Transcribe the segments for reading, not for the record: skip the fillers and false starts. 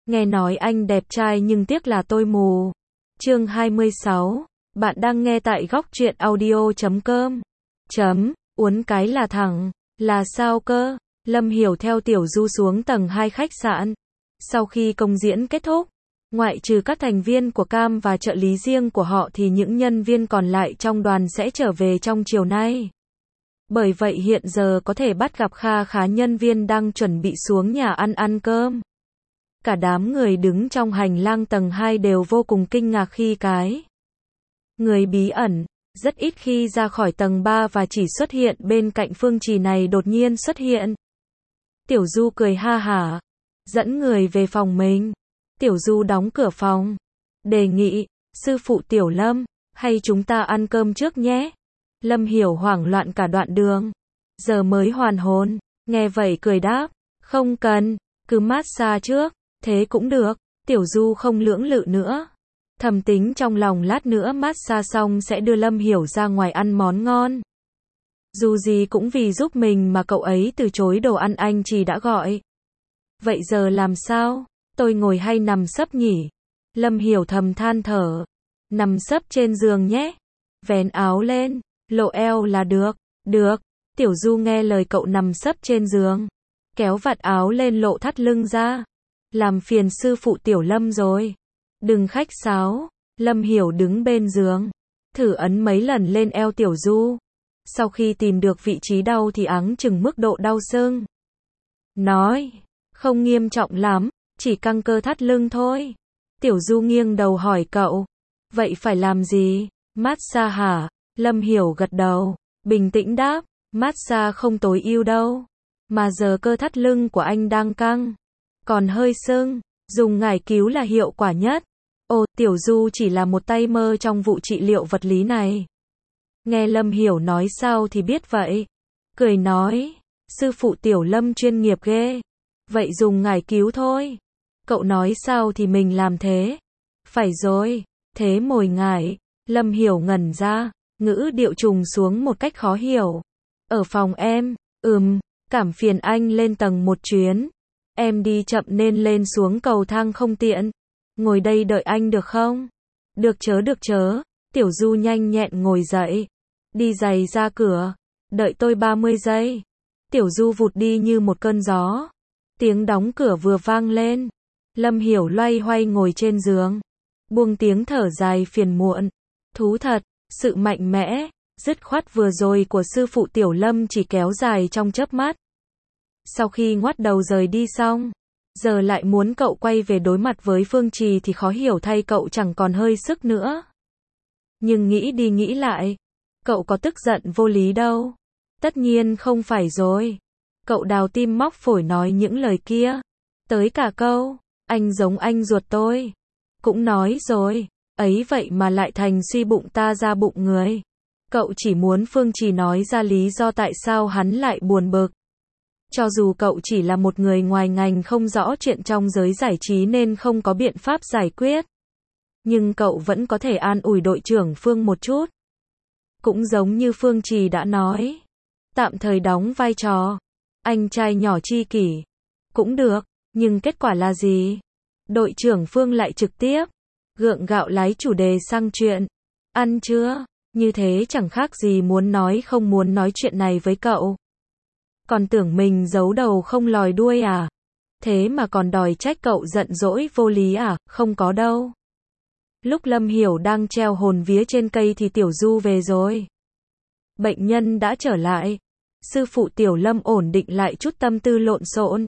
Nghe nói anh đẹp trai nhưng tiếc là tôi mù. Chương 26. Bạn đang nghe tại góc truyện audio.com. Uốn cái là thẳng. Là sao cơ? Lâm Hiểu theo Tiểu Du xuống tầng 2 khách sạn. Sau khi công diễn kết thúc, ngoại trừ các thành viên của cam và trợ lý riêng của họ thì những nhân viên còn lại trong đoàn sẽ trở về trong chiều nay. Bởi vậy hiện giờ có thể bắt gặp kha khá nhân viên đang chuẩn bị xuống nhà ăn cơm. Cả đám người đứng trong hành lang tầng 2 đều vô cùng kinh ngạc khi cái người bí ẩn, rất ít khi ra khỏi tầng 3 và chỉ xuất hiện bên cạnh Phương Trì này đột nhiên xuất hiện. Tiểu Du cười ha hả, dẫn người về phòng mình. Tiểu Du đóng cửa phòng, đề nghị, sư phụ Tiểu Lâm, hay chúng ta ăn cơm trước nhé. Lâm Hiểu hoảng loạn cả đoạn đường, giờ mới hoàn hồn, nghe vậy cười đáp, không cần, cứ massage trước, thế cũng được. Tiểu Du không lưỡng lự nữa, thầm tính trong lòng lát nữa massage xong sẽ đưa Lâm Hiểu ra ngoài ăn món ngon. Dù gì cũng vì giúp mình mà cậu ấy từ chối đồ ăn anh chỉ đã gọi. Vậy giờ làm sao? Tôi ngồi hay nằm sấp nhỉ? Lâm Hiểu thầm than thở. Nằm sấp trên giường nhé. Vén áo lên, lộ eo là được. Được. Tiểu Du nghe lời cậu nằm sấp trên giường, kéo vạt áo lên lộ thắt lưng ra. Làm phiền sư phụ Tiểu Lâm rồi. Đừng khách sáo. Lâm Hiểu đứng bên giường, thử ấn mấy lần lên eo Tiểu Du. Sau khi tìm được vị trí đau thì áng chừng mức độ đau sưng. Nói, không nghiêm trọng lắm, chỉ căng cơ thắt lưng thôi. Tiểu Du nghiêng đầu hỏi cậu, vậy phải làm gì? Massage hả? Lâm Hiểu gật đầu, bình tĩnh đáp, massage không tối ưu đâu. Mà giờ cơ thắt lưng của anh đang căng, còn hơi sưng, dùng ngải cứu là hiệu quả nhất. Ồ, Tiểu Du chỉ là một tay mơ trong vụ trị liệu vật lý này. Nghe Lâm Hiểu nói sao thì biết vậy. Cười nói, sư phụ Tiểu Lâm chuyên nghiệp ghê. Vậy dùng ngải cứu thôi. Cậu nói sao thì mình làm thế. Phải rồi, thế mồi ngải. Lâm Hiểu ngẩn ra, ngữ điệu trùng xuống một cách khó hiểu. Ở phòng em, cảm phiền anh lên tầng một chuyến. Em đi chậm nên lên xuống cầu thang không tiện. Ngồi đây đợi anh được không? Được chớ. Tiểu Du nhanh nhẹn ngồi dậy, đi giày ra cửa, đợi tôi 30 giây. Tiểu Du vụt đi như một cơn gió. Tiếng đóng cửa vừa vang lên, Lâm Hiểu loay hoay ngồi trên giường, buông tiếng thở dài phiền muộn. Thú thật, sự mạnh mẽ, dứt khoát vừa rồi của sư phụ Tiểu Lâm chỉ kéo dài trong chớp mắt. Sau khi ngoắt đầu rời đi xong, giờ lại muốn cậu quay về đối mặt với Phương Trì thì khó hiểu thay cậu chẳng còn hơi sức nữa. Nhưng nghĩ đi nghĩ lại, cậu có tức giận vô lý đâu. Tất nhiên không phải rồi. Cậu đào tim móc phổi nói những lời kia. Tới cả câu, anh giống anh ruột tôi. Cũng nói rồi, ấy vậy mà lại thành suy bụng ta ra bụng người. Cậu chỉ muốn Phương Trì nói ra lý do tại sao hắn lại buồn bực. Cho dù cậu chỉ là một người ngoài ngành không rõ chuyện trong giới giải trí nên không có biện pháp giải quyết, nhưng cậu vẫn có thể an ủi đội trưởng Phương một chút. Cũng giống như Phương Trì đã nói, tạm thời đóng vai trò anh trai nhỏ tri kỷ cũng được, nhưng kết quả là gì? Đội trưởng Phương lại trực tiếp gượng gạo lái chủ đề sang chuyện ăn chưa, như thế chẳng khác gì muốn nói không muốn nói chuyện này với cậu. Còn tưởng mình giấu đầu không lòi đuôi à? Thế mà còn đòi trách cậu giận dỗi vô lý à? Không có đâu. Lúc Lâm Hiểu đang treo hồn vía trên cây thì Tiểu Du về rồi. Bệnh nhân đã trở lại. Sư phụ Tiểu Lâm ổn định lại chút tâm tư lộn xộn,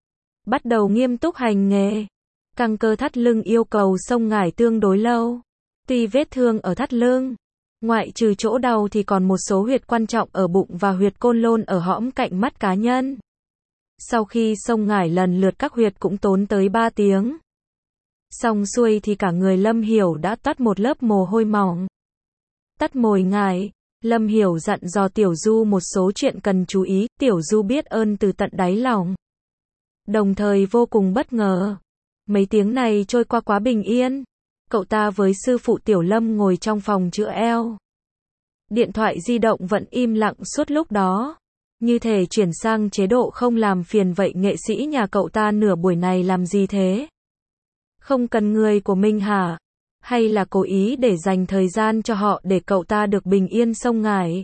bắt đầu nghiêm túc hành nghề. Căng cơ thắt lưng yêu cầu xông ngải tương đối lâu. Tuy vết thương ở thắt lưng, ngoại trừ chỗ đau thì còn một số huyệt quan trọng ở bụng và huyệt côn lôn ở hõm cạnh mắt cá nhân. Sau khi xông ngải lần lượt các huyệt cũng tốn tới 3 tiếng. Xong xuôi thì cả người Lâm Hiểu đã toát một lớp mồ hôi mỏng. Tắt mồi ngải, Lâm Hiểu dặn dò Tiểu Du một số chuyện cần chú ý. Tiểu Du biết ơn từ tận đáy lòng, đồng thời vô cùng bất ngờ. Mấy tiếng này trôi qua quá bình yên. Cậu ta với sư phụ Tiểu Lâm ngồi trong phòng chữa eo. Điện thoại di động vẫn im lặng suốt lúc đó, như thể chuyển sang chế độ không làm phiền. Vậy nghệ sĩ nhà cậu ta nửa buổi này làm gì thế? Không cần người của mình hả? Hay là cố ý để dành thời gian cho họ để cậu ta được bình yên xông ngải?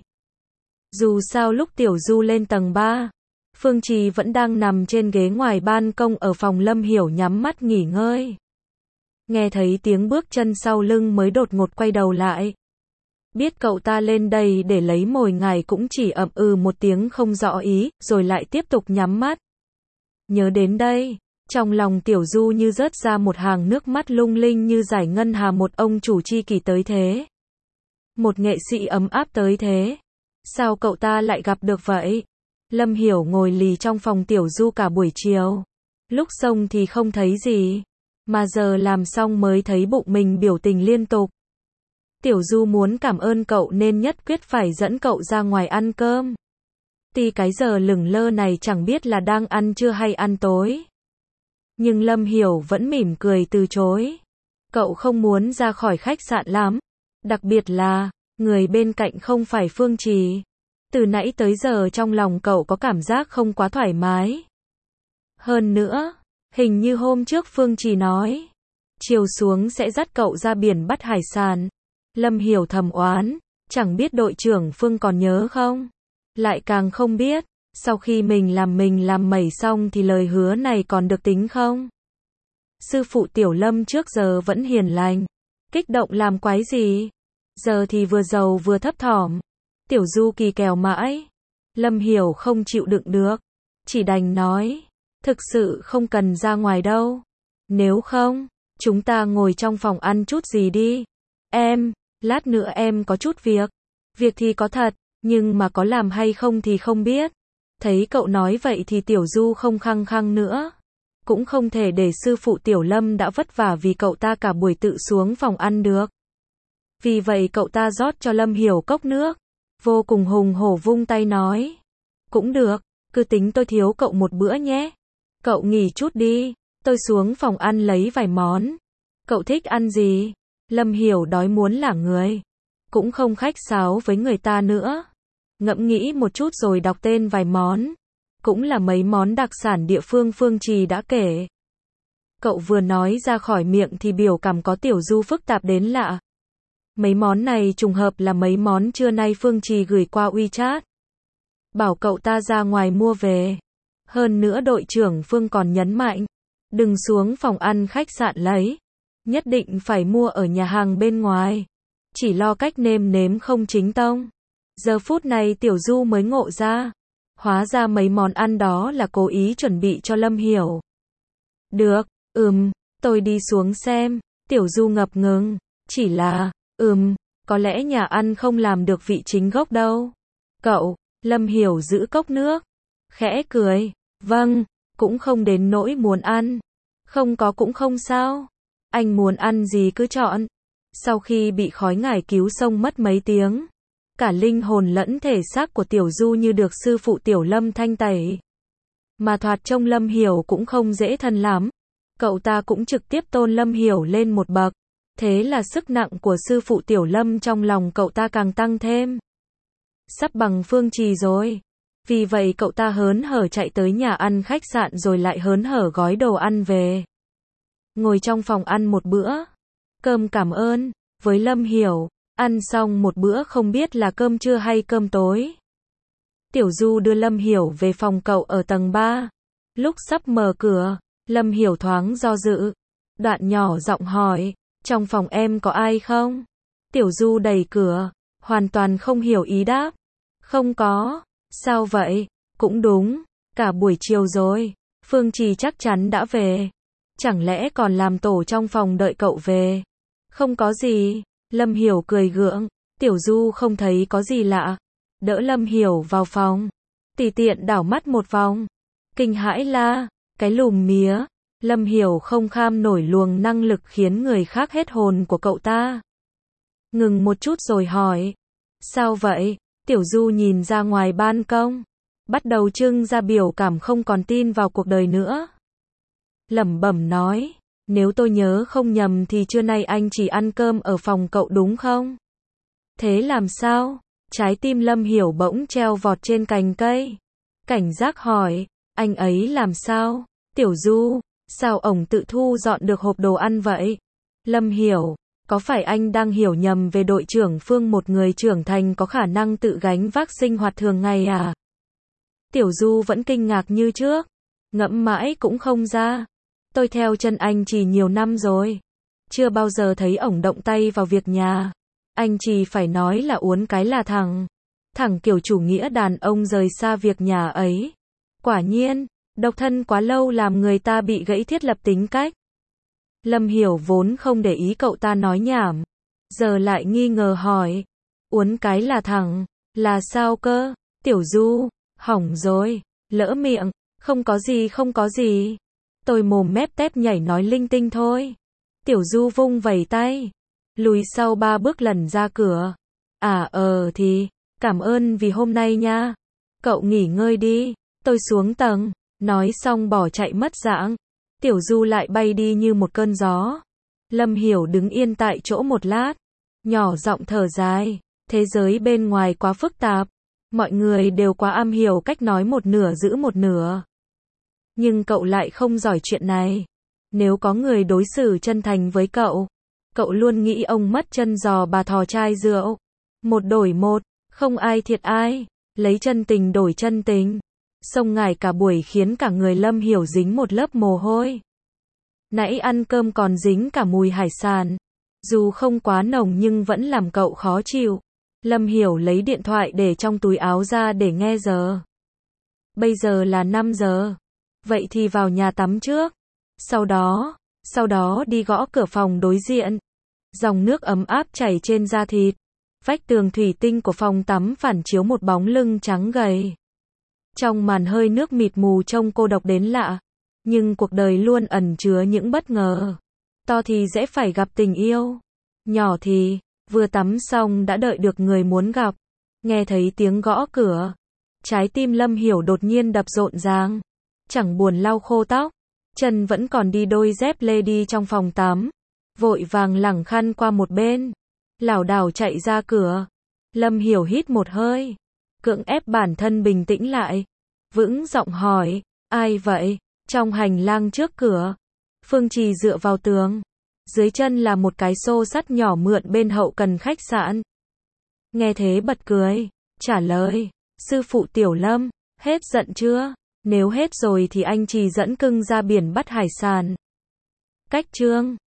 Dù sao lúc Tiểu Du lên tầng 3, Phương Trì vẫn đang nằm trên ghế ngoài ban công ở phòng Lâm Hiểu nhắm mắt nghỉ ngơi. Nghe thấy tiếng bước chân sau lưng mới đột ngột quay đầu lại. Biết cậu ta lên đây để lấy mồi ngải cũng chỉ ậm ừ một tiếng không rõ ý, rồi lại tiếp tục nhắm mắt. Nhớ đến đây, trong lòng Tiểu Du như rớt ra một hàng nước mắt lung linh như giải ngân hà, một ông chủ tri kỷ tới thế. Một nghệ sĩ ấm áp tới thế. Sao cậu ta lại gặp được vậy? Lâm Hiểu ngồi lì trong phòng Tiểu Du cả buổi chiều. Lúc xông thì không thấy gì, mà giờ làm xong mới thấy bụng mình biểu tình liên tục. Tiểu Du muốn cảm ơn cậu nên nhất quyết phải dẫn cậu ra ngoài ăn cơm. Tuy cái giờ lửng lơ này chẳng biết là đang ăn trưa hay ăn tối. Nhưng Lâm Hiểu vẫn mỉm cười từ chối. Cậu không muốn ra khỏi khách sạn lắm. Đặc biệt là, người bên cạnh không phải Phương Trì. Từ nãy tới giờ trong lòng cậu có cảm giác không quá thoải mái. Hơn nữa, hình như hôm trước Phương Trì nói, chiều xuống sẽ dắt cậu ra biển bắt hải sản. Lâm Hiểu thầm oán, chẳng biết đội trưởng Phương còn nhớ không? Lại càng không biết, sau khi mình làm mẩy xong thì lời hứa này còn được tính không? Sư phụ Tiểu Lâm trước giờ vẫn hiền lành, kích động làm quái gì? Giờ thì vừa giàu vừa thấp thỏm. Tiểu Du kỳ kèo mãi. Lâm Hiểu không chịu đựng được, chỉ đành nói, thực sự không cần ra ngoài đâu. Nếu không, chúng ta ngồi trong phòng ăn chút gì đi. Lát nữa em có chút việc. Việc thì có thật, nhưng mà có làm hay không thì không biết. Thấy cậu nói vậy thì Tiểu Du không khăng khăng nữa. Cũng không thể để sư phụ Tiểu Lâm đã vất vả vì cậu ta cả buổi tự xuống phòng ăn được. Vì vậy cậu ta rót cho Lâm Hiểu cốc nước. Vô cùng hùng hổ vung tay nói. Cũng được, cứ tính tôi thiếu cậu một bữa nhé. Cậu nghỉ chút đi, tôi xuống phòng ăn lấy vài món. Cậu thích ăn gì? Lâm Hiểu đói muốn lả người. Cũng không khách sáo với người ta nữa. Ngẫm nghĩ một chút rồi đọc tên vài món. Cũng là mấy món đặc sản địa phương Phương Trì đã kể. Cậu vừa nói ra khỏi miệng thì biểu cảm có Tiểu Du phức tạp đến lạ. Mấy món này trùng hợp là mấy món trưa nay Phương Trì gửi qua WeChat. Bảo cậu ta ra ngoài mua về. Hơn nữa đội trưởng Phương còn nhấn mạnh. Đừng xuống phòng ăn khách sạn lấy. Nhất định phải mua ở nhà hàng bên ngoài. Chỉ lo cách nêm nếm không chính tông. Giờ phút này Tiểu Du mới ngộ ra. Hóa ra mấy món ăn đó là cố ý chuẩn bị cho Lâm Hiểu. Được, tôi đi xuống xem. Tiểu Du ngập ngừng. Chỉ là, có lẽ nhà ăn không làm được vị chính gốc đâu. Cậu, Lâm Hiểu giữ cốc nước. Khẽ cười, vâng, cũng không đến nỗi muốn ăn. Không có cũng không sao. Anh muốn ăn gì cứ chọn. Sau khi bị khói ngải cứu sông mất mấy tiếng, cả linh hồn lẫn thể xác của Tiểu Du như được sư phụ Tiểu Lâm thanh tẩy. Mà thoạt trông Lâm Hiểu cũng không dễ thân lắm. Cậu ta cũng trực tiếp tôn Lâm Hiểu lên một bậc. Thế là sức nặng của sư phụ Tiểu Lâm trong lòng cậu ta càng tăng thêm. Sắp bằng Phương Trì rồi. Vì vậy cậu ta hớn hở chạy tới nhà ăn khách sạn rồi lại hớn hở gói đồ ăn về. Ngồi trong phòng ăn một bữa. Cơm cảm ơn, với Lâm Hiểu. Ăn xong một bữa không biết là cơm trưa hay cơm tối. Tiểu Du đưa Lâm Hiểu về phòng cậu ở tầng 3. Lúc sắp mở cửa, Lâm Hiểu thoáng do dự. Đoạn nhỏ giọng hỏi, trong phòng em có ai không? Tiểu Du đẩy cửa, hoàn toàn không hiểu ý đáp. Không có. Sao vậy? Cũng đúng, cả buổi chiều rồi, Phương Trì chắc chắn đã về. Chẳng lẽ còn làm tổ trong phòng đợi cậu về? Không có gì. Lâm Hiểu cười gượng. Tiểu Du không thấy có gì lạ. Đỡ Lâm Hiểu vào phòng. Tùy tiện đảo mắt một vòng. Kinh hãi la, cái lùm mía. Lâm Hiểu không kham nổi luồng năng lực khiến người khác hết hồn của cậu ta. Ngừng một chút rồi hỏi. Sao vậy? Tiểu Du nhìn ra ngoài ban công. Bắt đầu trưng ra biểu cảm không còn tin vào cuộc đời nữa. Lẩm bẩm nói. Nếu tôi nhớ không nhầm thì trưa nay anh chỉ ăn cơm ở phòng cậu đúng không? Thế làm sao? Trái tim Lâm Hiểu bỗng treo vọt trên cành cây. Cảnh giác hỏi. Anh ấy làm sao? Tiểu Du, Sao ổng tự thu dọn được hộp đồ ăn vậy? Lâm Hiểu, có phải anh đang hiểu nhầm về đội trưởng Phương, một người trưởng thành có khả năng tự gánh vác sinh hoạt thường ngày à? Tiểu Du vẫn kinh ngạc như trước, ngẫm mãi cũng không ra. Tôi theo chân anh Trì nhiều năm rồi, chưa bao giờ thấy ổng động tay vào việc nhà. Anh Trì phải nói là uốn cái là thẳng, thẳng kiểu chủ nghĩa đàn ông rời xa việc nhà ấy. Quả nhiên, độc thân quá lâu làm người ta bị gãy thiết lập tính cách. Lâm Hiểu vốn không để ý cậu ta nói nhảm, giờ lại nghi ngờ hỏi, uốn cái là thẳng, là sao cơ? Tiểu Du, hỏng rồi, lỡ miệng, không có gì. Tôi mồm mép tép nhảy nói linh tinh thôi. Tiểu Du vung vẩy tay, lùi sau 3 bước lần ra cửa. Thì, cảm ơn vì hôm nay nha. Cậu nghỉ ngơi đi, tôi xuống tầng. Nói xong bỏ chạy mất dạng. Tiểu Du lại bay đi như một cơn gió. Lâm Hiểu đứng yên tại chỗ một lát, nhỏ giọng thở dài. Thế giới bên ngoài quá phức tạp, mọi người đều quá am hiểu cách nói một nửa giữ một nửa. Nhưng cậu lại không giỏi chuyện này. Nếu có người đối xử chân thành với cậu, cậu luôn nghĩ ông mất chân giò bà thò chai rượu. Một đổi một, không ai thiệt ai. Lấy chân tình đổi chân tình. Xông ngải cả buổi khiến cả người Lâm Hiểu dính một lớp mồ hôi. Nãy ăn cơm còn dính cả mùi hải sản. Dù không quá nồng nhưng vẫn làm cậu khó chịu. Lâm Hiểu lấy điện thoại để trong túi áo ra để nghe giờ. Bây giờ là 5 giờ. Vậy thì vào nhà tắm trước. Sau đó đi gõ cửa phòng đối diện. Dòng nước ấm áp chảy trên da thịt. Vách tường thủy tinh của phòng tắm phản chiếu một bóng lưng trắng gầy. Trong màn hơi nước mịt mù trông cô độc đến lạ. Nhưng cuộc đời luôn ẩn chứa những bất ngờ. To thì dễ phải gặp tình yêu. Nhỏ thì, vừa tắm xong đã đợi được người muốn gặp. Nghe thấy tiếng gõ cửa. Trái tim Lâm Hiểu đột nhiên đập rộn ràng. Chẳng buồn lau khô tóc. Chân vẫn còn đi đôi dép lê đi trong phòng tắm. Vội vàng lẳng khăn qua một bên. Lảo đảo chạy ra cửa. Lâm Hiểu hít một hơi. Cưỡng ép bản thân bình tĩnh lại. Vững giọng hỏi, ai vậy? Trong hành lang trước cửa. Phương Trì dựa vào tường. Dưới chân là một cái xô sắt nhỏ mượn bên hậu cần khách sạn. Nghe thế bật cười. Trả lời, sư phụ Tiểu Lâm, hết giận chưa? Nếu hết rồi thì anh Trì dẫn cưng ra biển bắt hải sản. Cách chương